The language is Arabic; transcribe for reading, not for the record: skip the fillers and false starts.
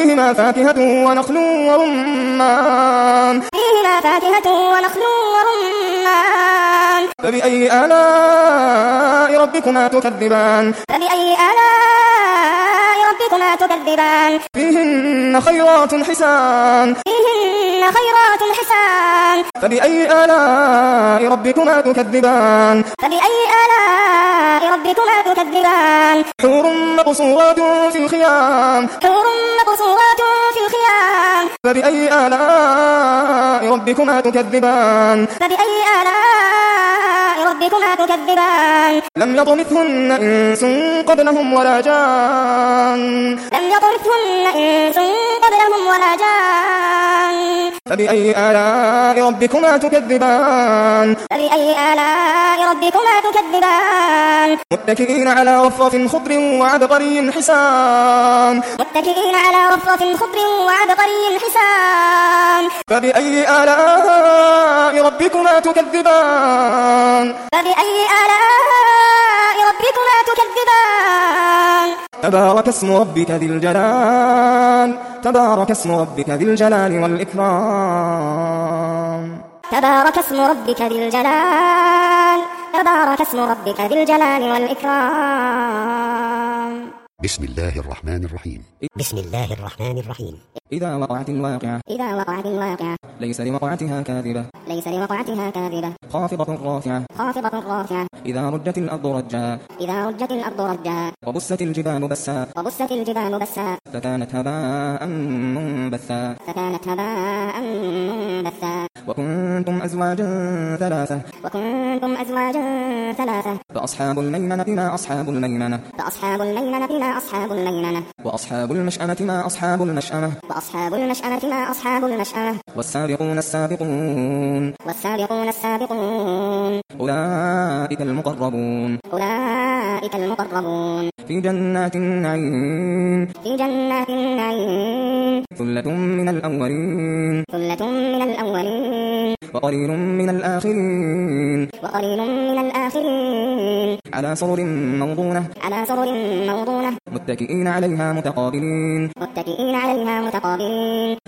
فيهما فاكهة ونخل ورمان فبأي آلاء ربكما تكذبان فيهن خيرات حسان فبأي آلاء ربكما تكذبان حور مقصورات في الخيام فبأي آلاء ربكما تكذبان لم يطمثهن إنس قبلهم ولا جان فبأي آلاء ربكما تكذبان متكئين على رفرف خضر وعبقري حسان فبأي آلاء ربكما تكذبان تبارك اسم ربك ذي الجلال والإكرام بسم الله الرحمن الرحيم إذا وقعت الواقعة ليس لوقعتها كاذبة خافضة رافعة إذا رجت الأرض رجا وبست الجبال بسا فكانت هباء منبثا وكنتم أزواجا ثلاثة فأصحاب الميمنة ما أصحاب الميمنة وأصحاب المشأمة ما أصحاب المشأمة والسابقون السابقون أولئك المقربون في جنات النعيم ثلة من الأولين وقليل من الآخرين على سرر موضونة متكئين عليها متقابلين